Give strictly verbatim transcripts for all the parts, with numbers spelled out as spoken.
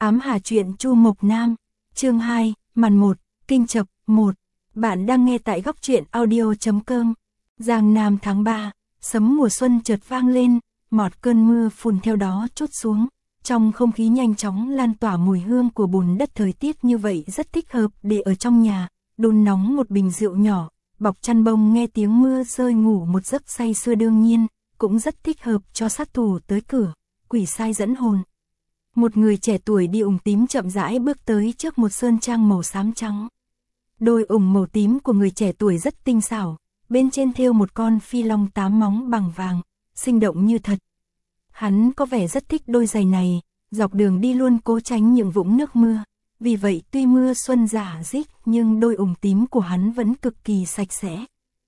Ám Hà truyện Chu Mộc Nam, chương hai, màn một, kinh chập, một. Bạn đang nghe tại góc truyện audio.com. Giang Nam tháng ba, sấm mùa xuân chợt vang lên, một cơn mưa phùn theo đó trút xuống. Trong không khí nhanh chóng lan tỏa mùi hương của bùn đất, thời tiết như vậy rất thích hợp để ở trong nhà, đun nóng một bình rượu nhỏ, bọc chăn bông nghe tiếng mưa rơi ngủ một giấc say sưa, đương nhiên, cũng rất thích hợp cho sát thủ tới cửa, quỷ sai dẫn hồn. Một người trẻ tuổi đi ủng tím chậm rãi bước tới trước một sơn trang màu xám trắng. Đôi ủng màu tím của người trẻ tuổi rất tinh xảo, bên trên thêu một con phi long tám móng bằng vàng, sinh động như thật. Hắn có vẻ rất thích đôi giày này, dọc đường đi luôn cố tránh những vũng nước mưa. Vì vậy tuy mưa xuân rả rích nhưng đôi ủng tím của hắn vẫn cực kỳ sạch sẽ.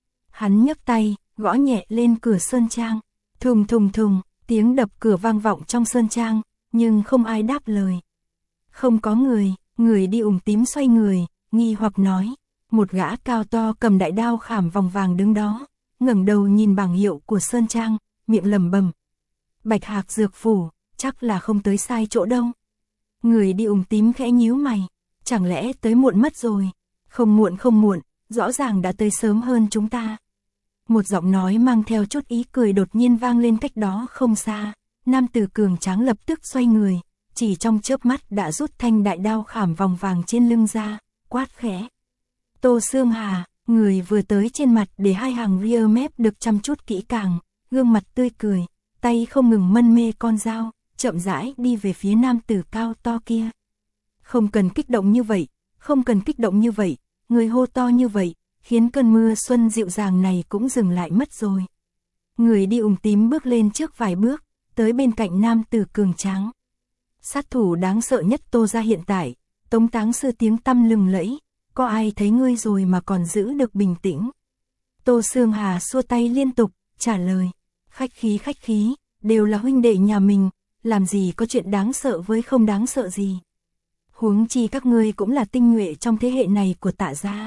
Hắn nhấc tay, gõ nhẹ lên cửa sơn trang. Thùng thùng thùng, tiếng đập cửa vang vọng trong sơn trang, nhưng không ai đáp lời. Không có người, người đi ủng tím xoay người, nghi hoặc nói. Một gã cao to cầm đại đao khảm vòng vàng đứng đó, ngẩng đầu nhìn bảng hiệu của sơn trang, miệng lẩm bẩm. Bạch Hạc dược phủ, chắc là không tới sai chỗ đâu. Người đi ủng tím khẽ nhíu mày, chẳng lẽ tới muộn mất rồi? Không muộn không muộn, rõ ràng đã tới sớm hơn chúng ta. Một giọng nói mang theo chút ý cười đột nhiên vang lên cách đó không xa. Nam tử cường tráng lập tức xoay người, chỉ trong chớp mắt đã rút thanh đại đao khảm vòng vàng trên lưng ra, quát khẽ. Tô Sương Hà, người vừa tới trên mặt để hai hàng ria mép được chăm chút kỹ càng, gương mặt tươi cười, tay không ngừng mân mê con dao, chậm rãi đi về phía nam tử cao to kia. Không cần kích động như vậy, không cần kích động như vậy, người hô to như vậy, khiến cơn mưa xuân dịu dàng này cũng dừng lại mất rồi. Người đi ủng tím bước lên trước vài bước, tới bên cạnh nam tử cường tráng. Sát thủ đáng sợ nhất Tô gia hiện tại, Tống Táng Sư tiếng tăm lừng lẫy, có ai thấy ngươi rồi mà còn giữ được bình tĩnh? Tô Sương Hà xua tay liên tục, trả lời, khách khí khách khí, đều là huynh đệ nhà mình, làm gì có chuyện đáng sợ với không đáng sợ gì. Huống chi các ngươi cũng là tinh nhuệ trong thế hệ này của Tạ gia.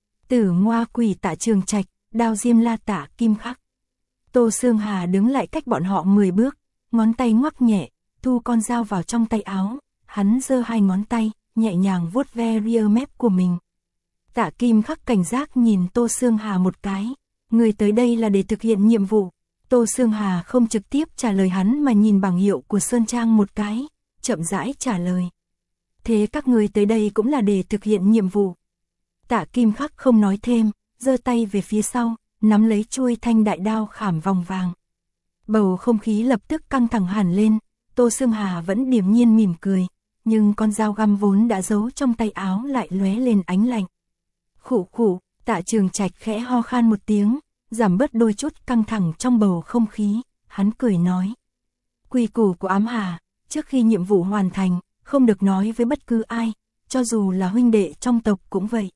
Tử Ngoa Quỷ Tạ Trường Trạch, Đao Diêm La Tạ Kim Khắc. Tô Sương Hà đứng lại cách bọn họ mười bước, ngón tay ngoắc nhẹ, thu con dao vào trong tay áo, hắn giơ hai ngón tay, nhẹ nhàng vuốt ve ria mép của mình. Tạ Kim Khắc cảnh giác nhìn Tô Sương Hà một cái, người tới đây là để thực hiện nhiệm vụ. Tô Sương Hà không trực tiếp trả lời hắn mà nhìn bảng hiệu của sơn trang một cái, chậm rãi trả lời. Thế các người tới đây cũng là để thực hiện nhiệm vụ. Tạ Kim Khắc không nói thêm, giơ tay về phía sau, nắm lấy chuôi thanh đại đao khảm vòng vàng. Bầu không khí lập tức căng thẳng hẳn lên, Tô Sương Hà vẫn điềm nhiên mỉm cười, nhưng con dao găm vốn đã giấu trong tay áo lại lóe lên ánh lạnh. Khụ khụ, Tạ Trường Trạch khẽ ho khan một tiếng, giảm bớt đôi chút căng thẳng trong bầu không khí, hắn cười nói. Quy củ của Ám Hà, trước khi nhiệm vụ hoàn thành, không được nói với bất cứ ai, cho dù là huynh đệ trong tộc cũng vậy.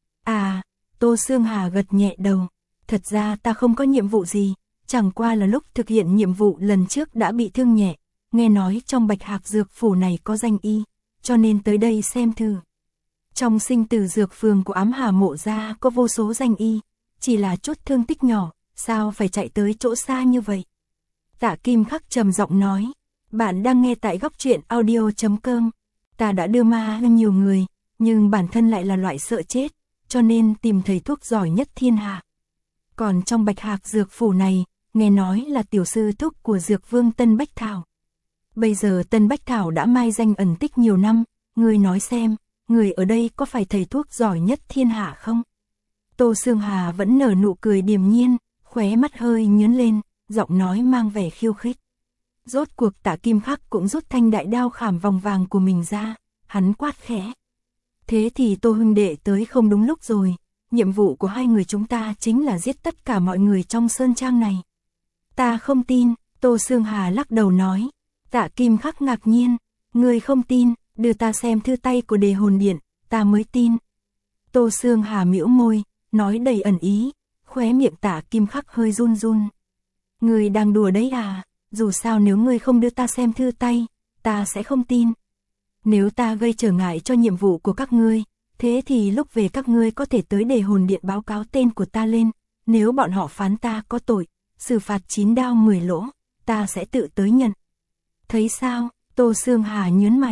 À, Tô Sương Hà gật nhẹ đầu, thật ra ta không có nhiệm vụ gì, chẳng qua là lúc thực hiện nhiệm vụ lần trước đã bị thương nhẹ, nghe nói trong Bạch Hạc dược phủ này có danh y, cho nên tới đây xem thử. Trong sinh tử dược phường của Ám Hà mộ gia có vô số danh y, chỉ là chút thương tích nhỏ, sao phải chạy tới chỗ xa như vậy? Tạ Kim Khắc trầm giọng nói, bạn đang nghe tại góc truyện audio.com. Ta đã đưa ma lên nhiều người, nhưng bản thân lại là loại sợ chết, cho nên tìm thầy thuốc giỏi nhất thiên hạ. Còn trong Bạch Hạc dược phủ này, nghe nói là tiểu sư thúc của dược vương Tân Bách Thảo. Bây giờ Tân Bách Thảo đã mai danh ẩn tích nhiều năm, người nói xem, người ở đây có phải thầy thuốc giỏi nhất thiên hạ không? Tô Sương Hà vẫn nở nụ cười điềm nhiên, khóe mắt hơi nhướng lên, giọng nói mang vẻ khiêu khích. Rốt cuộc Tạ Kim Khắc cũng rút thanh đại đao khảm vòng vàng của mình ra, hắn quát khẽ. Thế thì Tô huynh đệ tới không đúng lúc rồi, nhiệm vụ của hai người chúng ta chính là giết tất cả mọi người trong sơn trang này. Ta không tin, Tô Sương Hà lắc đầu nói. Tạ Kim Khắc ngạc nhiên, người không tin, đưa ta xem thư tay của Đề Hồn Điện, ta mới tin. Tô Sương Hà mỉu môi, nói đầy ẩn ý, khóe miệng Tạ Kim Khắc hơi run run. Người đang đùa đấy à, dù sao nếu người không đưa ta xem thư tay, ta sẽ không tin. Nếu ta gây trở ngại cho nhiệm vụ của các ngươi, thế thì lúc về các ngươi có thể tới Đề Hồn Điện báo cáo tên của ta lên, nếu bọn họ phán ta có tội, xử phạt chín đao mười lỗ, ta sẽ tự tới nhận. Thấy sao, Tô Sương Hà nhướng mày,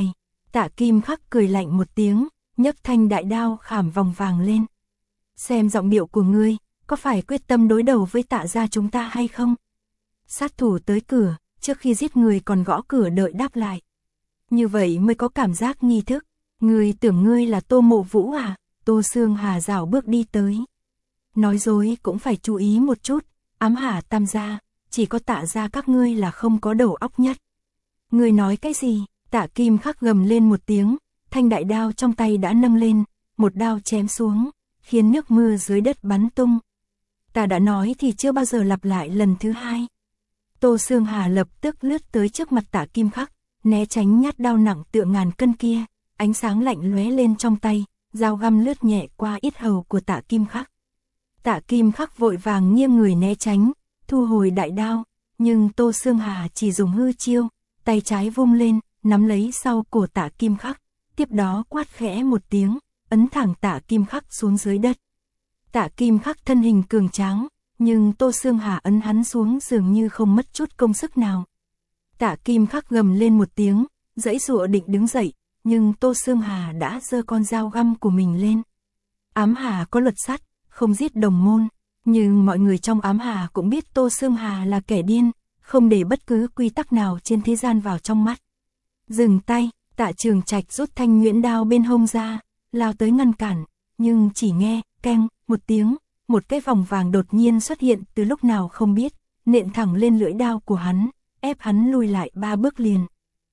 Tạ Kim Khắc cười lạnh một tiếng, nhấc thanh đại đao khảm vòng vàng lên. Xem giọng điệu của ngươi, có phải quyết tâm đối đầu với Tạ gia chúng ta hay không? Sát thủ tới cửa, trước khi giết người còn gõ cửa đợi đáp lại. Như vậy mới có cảm giác nghi thức. Ngươi tưởng ngươi là Tô Mộ Vũ à? Tô Sương Hà rảo bước đi tới. Nói dối cũng phải chú ý một chút, ám hà Tam gia, chỉ có Tạ gia các ngươi là không có đầu óc nhất. Ngươi nói cái gì? Tạ Kim Khắc gầm lên một tiếng, thanh đại đao trong tay đã nâng lên, một đao chém xuống, khiến nước mưa dưới đất bắn tung. Ta đã nói thì chưa bao giờ lặp lại lần thứ hai. Tô Sương Hà lập tức lướt tới trước mặt Tạ Kim Khắc, né tránh nhát đao nặng tựa ngàn cân kia, ánh sáng lạnh lóe lên trong tay, dao găm lướt nhẹ qua yết hầu của Tạ Kim Khắc. Tạ Kim Khắc vội vàng nghiêng người né tránh, thu hồi đại đao, nhưng Tô Sương Hà chỉ dùng hư chiêu, tay trái vung lên, nắm lấy sau cổ Tạ Kim Khắc, tiếp đó quát khẽ một tiếng, ấn thẳng Tạ Kim Khắc xuống dưới đất. Tạ Kim Khắc thân hình cường tráng, nhưng Tô Sương Hà ấn hắn xuống dường như không mất chút công sức nào. Tạ Kim Khắc gầm lên một tiếng, giãy giụa định đứng dậy, nhưng Tô Sương Hà đã giơ con dao găm của mình lên. Ám Hà có luật sắt, không giết đồng môn, nhưng mọi người trong Ám Hà cũng biết Tô Sương Hà là kẻ điên, không để bất cứ quy tắc nào trên thế gian vào trong mắt. Dừng tay, Tạ Trường Trạch rút thanh nhuyễn đao bên hông ra, lao tới ngăn cản, nhưng chỉ nghe, keng, một tiếng, một cái vòng vàng đột nhiên xuất hiện từ lúc nào không biết, nện thẳng lên lưỡi đao của hắn, ép hắn lùi lại ba bước liền.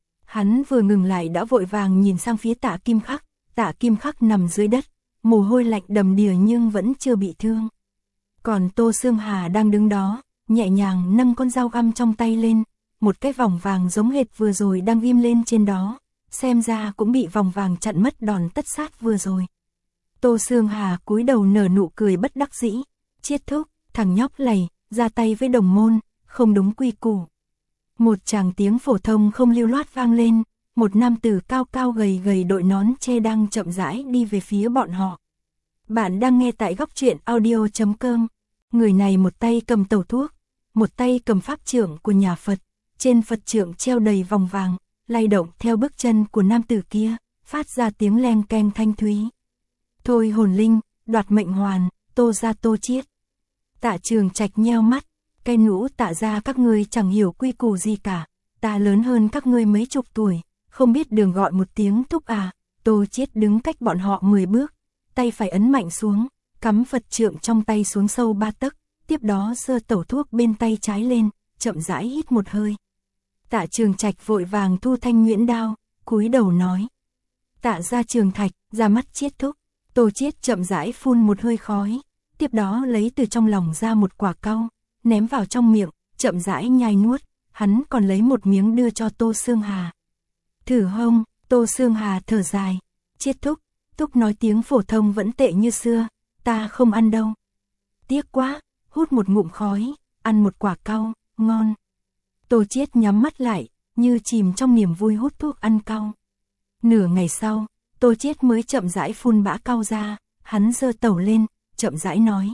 Hắn vừa ngừng lại đã vội vàng nhìn sang phía Tạ Kim Khắc, Tạ Kim Khắc nằm dưới đất, mồ hôi lạnh đầm đìa nhưng vẫn chưa bị thương. Còn Tô Sương Hà đang đứng đó, nhẹ nhàng nâng con dao găm trong tay lên, một cái vòng vàng giống hệt vừa rồi đang ghim lên trên đó, xem ra cũng bị vòng vàng chặn mất đòn tất sát vừa rồi. Tô Sương Hà cúi đầu nở nụ cười bất đắc dĩ, Chiết thúc, thằng nhóc lầy, ra tay với đồng môn, không đúng quy củ. Một tràng tiếng phổ thông không lưu loát vang lên, một nam tử cao cao gầy gầy đội nón che đang chậm rãi đi về phía bọn họ. Bạn đang nghe tại góc truyện audio chấm com. Người này một tay cầm tẩu thuốc, một tay cầm pháp trượng của nhà Phật, trên Phật trượng treo đầy vòng vàng, lay động theo bước chân của nam tử kia, phát ra tiếng leng keng thanh thúy. Thôi hồn linh, đoạt mệnh hoàn, Tô gia Tô Chiết. Tạ Trường Trạch nheo mắt, cái nhũ Tạ gia các ngươi chẳng hiểu quy củ gì cả, ta lớn hơn các ngươi mấy chục tuổi, không biết đường gọi một tiếng thúc à. Tô Chiết đứng cách bọn họ mười bước, tay phải ấn mạnh xuống, cắm Phật trượng trong tay xuống sâu ba tấc, tiếp đó giơ tẩu thuốc bên tay trái lên, chậm rãi hít một hơi. Tạ Trường Trạch vội vàng thu thanh nhuyễn đao, cúi đầu nói: Tạ gia Trường Thạch, ra mắt Chiết thúc. Tô Chiết chậm rãi phun một hơi khói, tiếp đó lấy từ trong lòng ra một quả cau, ném vào trong miệng, chậm rãi nhai nuốt, hắn còn lấy một miếng đưa cho Tô Sương Hà. Thử hông? Tô Sương Hà thở dài, Chiết thúc, thúc nói tiếng phổ thông vẫn tệ như xưa, ta không ăn đâu. Tiếc quá, hút một ngụm khói, ăn một quả cau, ngon. Tô Chiết nhắm mắt lại, như chìm trong niềm vui hút thuốc ăn cau. Nửa ngày sau, Tô Chiết mới chậm rãi phun bã cau ra, hắn giơ tẩu lên, chậm rãi nói: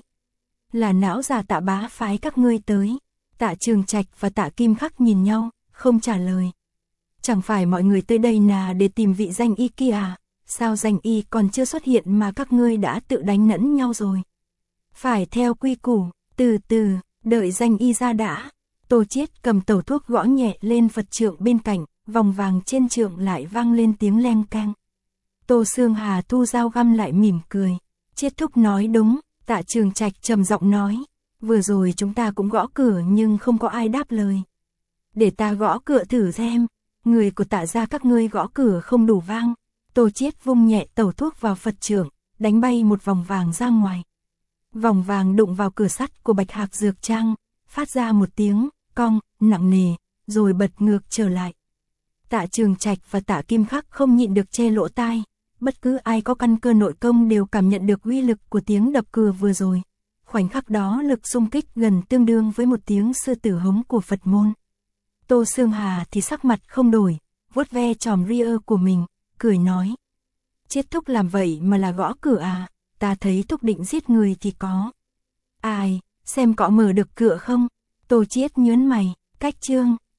Là não già Tạ bá phái các ngươi tới. Tạ Trường Trạch và Tạ Kim Khắc nhìn nhau, không trả lời. Chẳng phải mọi người tới đây là để tìm vị danh y kia à? Sao danh y còn chưa xuất hiện mà các ngươi đã tự đánh nẫn nhau rồi? Phải theo quy củ, từ từ, đợi danh y ra đã. Tô Chiết cầm tẩu thuốc gõ nhẹ lên Phật trượng bên cạnh, vòng vàng trên trượng lại vang lên tiếng leng keng. Tô Sương Hà thu dao găm lại mỉm cười. Chiết thúc nói đúng, Tạ Trường Trạch trầm giọng nói. Vừa rồi chúng ta cũng gõ cửa nhưng không có ai đáp lời. Để ta gõ cửa thử xem. Người của Tạ gia các ngươi gõ cửa không đủ vang. Tô Chiết vung nhẹ tẩu thuốc vào Phật trượng, đánh bay một vòng vàng ra ngoài. Vòng vàng đụng vào cửa sắt của Bạch Hạc Dược Trang, phát ra một tiếng cong nặng nề, rồi bật ngược trở lại. Tạ Trường Trạch và Tạ Kim Khắc không nhịn được che lỗ tai. Bất cứ ai có căn cơ nội công đều cảm nhận được uy lực của tiếng đập cửa vừa rồi. Khoảnh khắc đó lực xung kích gần tương đương với một tiếng sư tử hống của Phật môn. Tô Sương Hà thì sắc mặt không đổi, vuốt ve chòm ria của mình, cười nói: Chiết thúc làm vậy mà là gõ cửa à? Ta thấy thúc định giết người thì có. Ai, xem có mở được cửa không? Tô Chiết nhớn mày, cách chương.